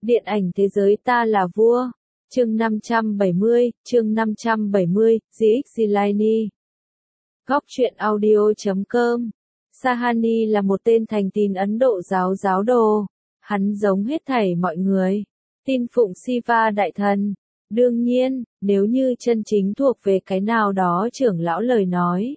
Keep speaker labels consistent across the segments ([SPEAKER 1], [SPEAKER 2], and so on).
[SPEAKER 1] Điện ảnh thế giới ta là vua. Chương 570, GXZLine. Góc truyện audio.com. Sahani là một tên thành tín Ấn Độ giáo đồ. Hắn giống hết thảy mọi người. Tin phụng Shiva đại thần. Đương nhiên, nếu như chân chính thuộc về cái nào đó trưởng lão lời nói.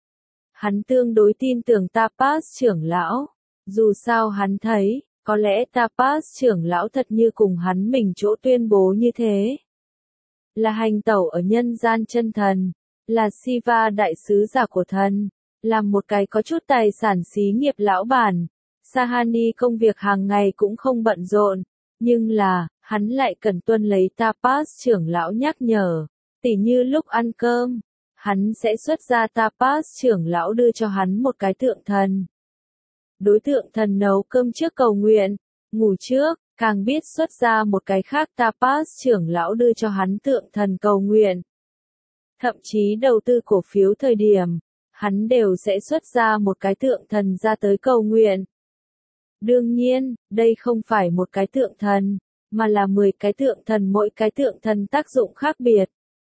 [SPEAKER 1] Hắn tương đối tin tưởng Tapas trưởng lão. Dù sao hắn thấy, có lẽ Tapas trưởng lão thật như cùng hắn mình chỗ tuyên bố như thế. Là hành tẩu ở nhân gian chân thần, là Shiva đại sứ giả của thần, là một cái có chút tài sản xí nghiệp lão bản. Sahani công việc hàng ngày cũng không bận rộn, nhưng là, hắn lại cần tuân lấy Tapas trưởng lão nhắc nhở, tỉ như lúc ăn cơm, hắn sẽ xuất ra Tapas trưởng lão đưa cho hắn một cái tượng thần. Đối tượng thần nấu cơm trước cầu nguyện, ngủ trước, càng biết xuất ra một cái khác Tapas trưởng lão đưa cho hắn tượng thần cầu nguyện. Thậm chí đầu tư cổ phiếu thời điểm, hắn đều sẽ xuất ra một cái tượng thần ra tới cầu nguyện. Đương nhiên, đây không phải một cái tượng thần, mà là 10 cái tượng thần, mỗi cái tượng thần tác dụng khác biệt.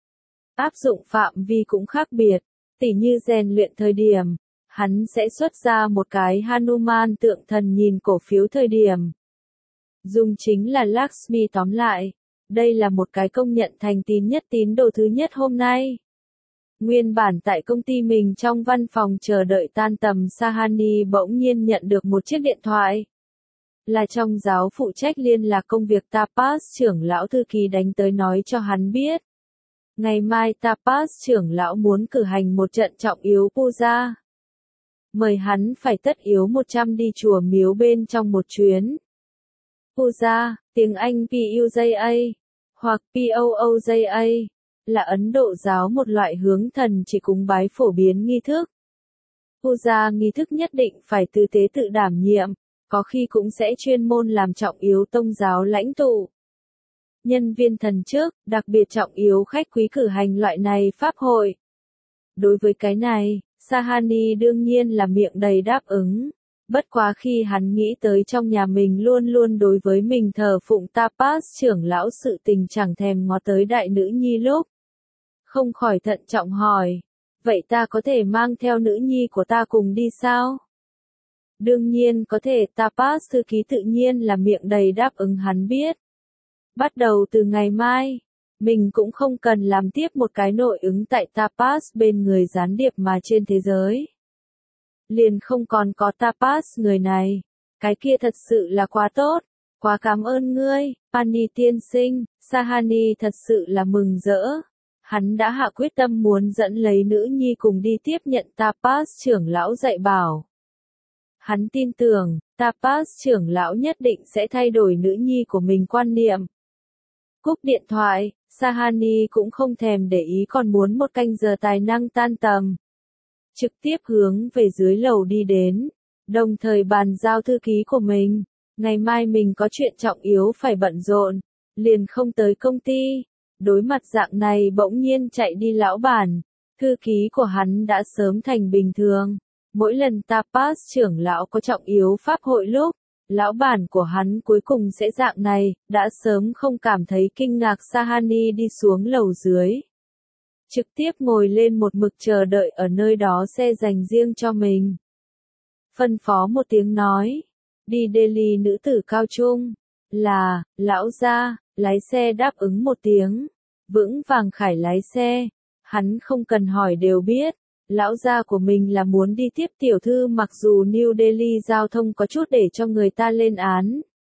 [SPEAKER 1] Áp dụng phạm vi cũng khác biệt, tỉ như rèn luyện thời điểm, hắn sẽ xuất ra một cái Hanuman tượng thần nhìn cổ phiếu thời điểm. Dùng chính là Lakshmi tóm lại, đây là một cái công nhận thành tín nhất tín đồ thứ nhất hôm nay. Nguyên bản tại công ty mình trong văn phòng chờ đợi tan tầm, Sahani bỗng nhiên nhận được một chiếc điện thoại. Là trong giáo phụ trách liên lạc công việc Tapas trưởng lão thư ký đánh tới nói cho hắn biết. Ngày mai Tapas trưởng lão muốn cử hành một trận trọng yếu puja. Mời hắn phải tất yếu 100 đi chùa miếu bên trong một chuyến. Puja, tiếng Anh Puja, hoặc Pooja, là Ấn Độ giáo một loại hướng thần chỉ cúng bái phổ biến nghi thức. Puja nghi thức nhất định phải tư tế tự đảm nhiệm, có khi cũng sẽ chuyên môn làm trọng yếu tông giáo lãnh tụ. Nhân viên thần chức, đặc biệt trọng yếu khách quý cử hành loại này pháp hội. Đối với cái này, Sahani đương nhiên là miệng đầy đáp ứng. Bất quá khi hắn nghĩ tới trong nhà mình luôn luôn đối với mình thờ phụng Tapas trưởng lão sự tình chẳng thèm ngó tới đại nữ nhi lúc. Không khỏi thận trọng hỏi, vậy ta có thể mang theo nữ nhi của ta cùng đi sao? Đương nhiên có thể, Tapas thư ký tự nhiên là miệng đầy đáp ứng hắn biết. Bắt đầu từ ngày mai, mình cũng không cần làm tiếp một cái nội ứng tại Tapas bên người gián điệp mà trên thế giới. Liền không còn có Tapas người này. Cái kia thật sự là quá tốt. Quá cảm ơn ngươi, Pani tiên sinh. Sahani thật sự là mừng rỡ. Hắn đã hạ quyết tâm muốn dẫn lấy nữ nhi cùng đi tiếp nhận Tapas trưởng lão dạy bảo. Hắn tin tưởng, Tapas trưởng lão nhất định sẽ thay đổi nữ nhi của mình quan niệm. Cúp điện thoại, Sahani cũng không thèm để ý còn muốn một canh giờ tài năng tan tầm. Trực tiếp hướng về dưới lầu đi đến, đồng thời bàn giao thư ký của mình. Ngày mai mình có chuyện trọng yếu phải bận rộn, liền không tới công ty. Đối mặt dạng này bỗng nhiên chạy đi lão bản, thư ký của hắn đã sớm thành bình thường. Mỗi lần Tapas trưởng lão có trọng yếu pháp hội lúc, lão bản của hắn cuối cùng sẽ dạng này, đã sớm không cảm thấy kinh ngạc. Sahani đi xuống lầu dưới. Trực tiếp ngồi lên một mực chờ đợi ở nơi đó xe dành riêng cho mình. Phân phó một tiếng nói, đi Delhi nữ tử cao trung, là, lão gia, lái xe đáp ứng một tiếng, vững vàng khải lái xe, hắn không cần hỏi đều biết, lão gia của mình là muốn đi tiếp tiểu thư mặc dù New Delhi giao thông có chút để cho người ta lên án.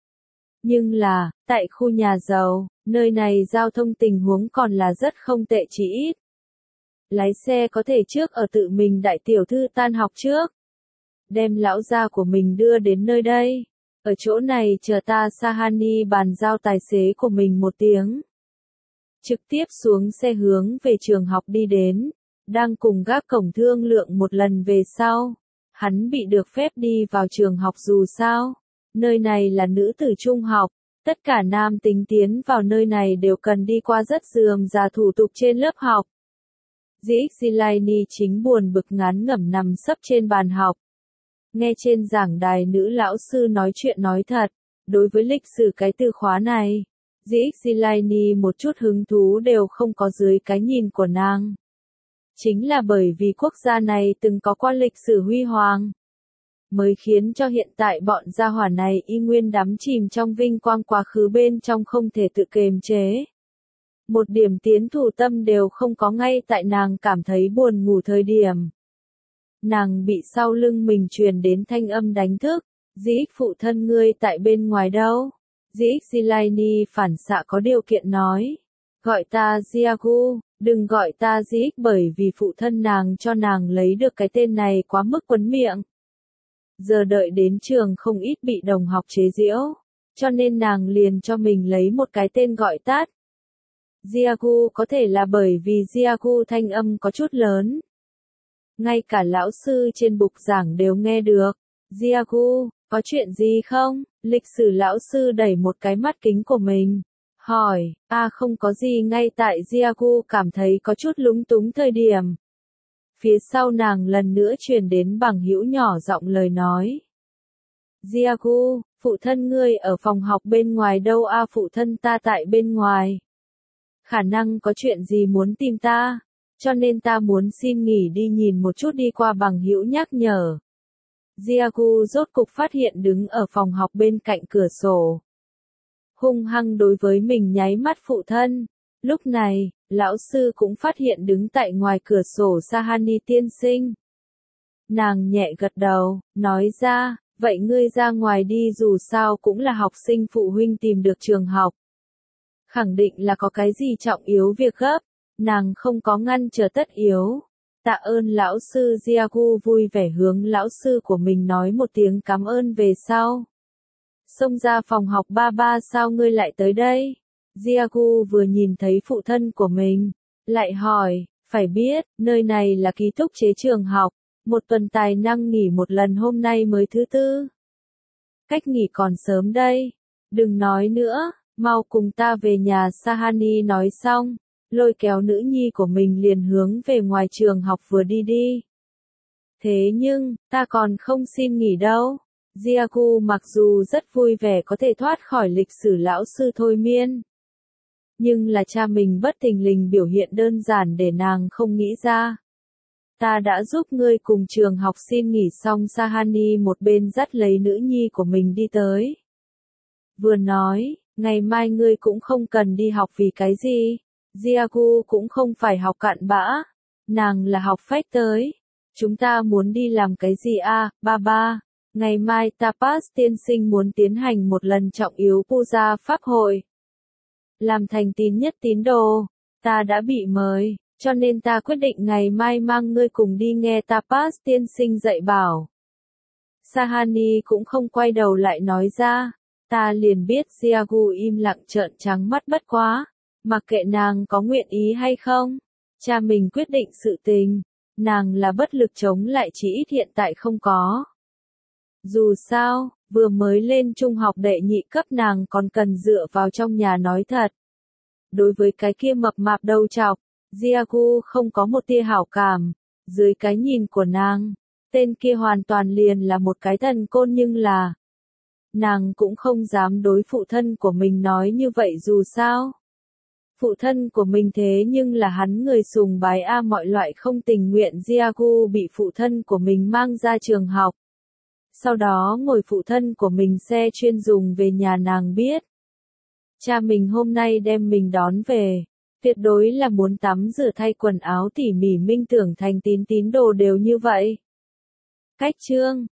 [SPEAKER 1] Nhưng là, tại khu nhà giàu, nơi này giao thông tình huống còn là rất không tệ chỉ ít. Lái xe có thể trước ở tự mình đại tiểu thư tan học trước. Đem lão gia của mình đưa đến nơi đây. Ở chỗ này chờ ta. Sahani bàn giao tài xế của mình một tiếng. Trực tiếp xuống xe hướng về trường học đi đến. Đang cùng gác cổng thương lượng một lần về sau. Hắn bị được phép đi vào trường học dù sao. Nơi này là nữ tử trung học. Tất cả nam tính tiến vào nơi này đều cần đi qua rất rườm rà thủ tục trên lớp học. GXZLine chính buồn bực ngán ngẩm nằm sấp trên bàn học. Nghe trên giảng đài nữ lão sư nói chuyện nói thật, Đối với lịch sử cái từ khóa này, Zilaini một chút hứng thú đều không có dưới cái nhìn của nàng. Chính là bởi vì quốc gia này từng có qua lịch sử huy hoàng, mới khiến cho hiện tại bọn gia hỏa này y nguyên đắm chìm trong vinh quang quá khứ bên trong không thể tự kiềm chế. Một điểm tiến thủ tâm đều không có ngay tại nàng cảm thấy buồn ngủ thời điểm. Nàng bị sau lưng mình truyền đến thanh âm đánh thức, Dĩ phụ thân ngươi tại bên ngoài đâu? Dĩ Zilaini phản xạ có điều kiện nói. Gọi ta Ziagu, đừng gọi ta Dĩ bởi vì phụ thân nàng cho nàng lấy được cái tên này quá mức quấn miệng. Giờ đợi đến trường không ít bị đồng học chế giễu, cho nên nàng liền cho mình lấy một cái tên gọi tắt. Ziagu có thể là bởi vì Ziagu thanh âm có chút lớn. Ngay cả lão sư trên bục giảng đều nghe được. Ziagu, có chuyện gì không? Lịch sử lão sư đẩy một cái mắt kính của mình. Hỏi, không có gì ngay tại Ziagu cảm thấy có chút lúng túng thời điểm. Phía sau nàng lần nữa truyền đến bằng hữu nhỏ giọng lời nói. Ziagu, phụ thân ngươi ở phòng học bên ngoài đâu phụ thân ta tại bên ngoài. Khả năng có chuyện gì muốn tìm ta, cho nên ta muốn xin nghỉ đi nhìn một chút đi qua bằng hữu nhắc nhở. Ziagu rốt cục phát hiện đứng ở phòng học bên cạnh cửa sổ. Hung hăng đối với mình nháy mắt phụ thân. Lúc này, lão sư cũng phát hiện đứng tại ngoài cửa sổ Sahani tiên sinh. Nàng nhẹ gật đầu, nói ra, vậy ngươi ra ngoài đi dù sao cũng là học sinh phụ huynh tìm được trường học. Khẳng định là có cái gì trọng yếu việc gấp, nàng không có ngăn trở tất yếu. Tạ ơn lão sư Ziagu vui vẻ hướng lão sư của mình nói một tiếng cảm ơn về sau. Xông ra phòng học ba sao ngươi lại tới đây? Ziagu vừa nhìn thấy phụ thân của mình, lại hỏi, phải biết, nơi này là ký túc chế trường học, một tuần tài năng nghỉ một lần hôm nay mới thứ tư. Cách nghỉ còn sớm đây, đừng nói nữa, mau cùng ta về nhà Sahani nói xong. Lôi kéo nữ nhi của mình liền hướng về ngoài trường học vừa đi. Thế nhưng, ta còn không xin nghỉ đâu. Ziagu mặc dù rất vui vẻ có thể thoát khỏi lịch sử lão sư thôi miên. Nhưng là cha mình bất thình lình biểu hiện đơn giản để nàng không nghĩ ra. Ta đã giúp ngươi cùng trường học xin nghỉ xong Sahani một bên dắt lấy nữ nhi của mình đi tới. Vừa nói, ngày mai ngươi cũng không cần đi học vì cái gì. Ziagu cũng không phải học cặn bã, nàng là học phách tới. Chúng ta muốn đi làm cái gì ba? Ngày mai Tapas tiên sinh muốn tiến hành một lần trọng yếu puja pháp hội. Làm thành tín nhất tín đồ, ta đã bị mời, cho nên ta quyết định ngày mai mang ngươi cùng đi nghe Tapas tiên sinh dạy bảo. Sahani cũng không quay đầu lại nói ra, ta liền biết Ziagu im lặng trợn trắng mắt bất quá. Mặc kệ nàng có nguyện ý hay không, cha mình quyết định sự tình, nàng là bất lực chống lại chỉ ít hiện tại không có. Dù sao, vừa mới lên trung học đệ nhị cấp nàng còn cần dựa vào trong nhà nói thật. Đối với cái kia mập mạp đầu trọc, Ziagu không có một tia hảo cảm, dưới cái nhìn của nàng, tên kia hoàn toàn liền là một cái thần côn nhưng là. Nàng cũng không dám đối phụ thân của mình nói như vậy dù sao. Phụ thân của mình thế nhưng là hắn người sùng bái mọi loại không tình nguyện Ziagu bị phụ thân của mình mang ra trường học. Sau đó ngồi phụ thân của mình xe chuyên dùng về nhà nàng biết. Cha mình hôm nay đem mình đón về, tuyệt đối là muốn tắm rửa thay quần áo tỉ mỉ minh tưởng thành tín đồ đều như vậy. Cách chương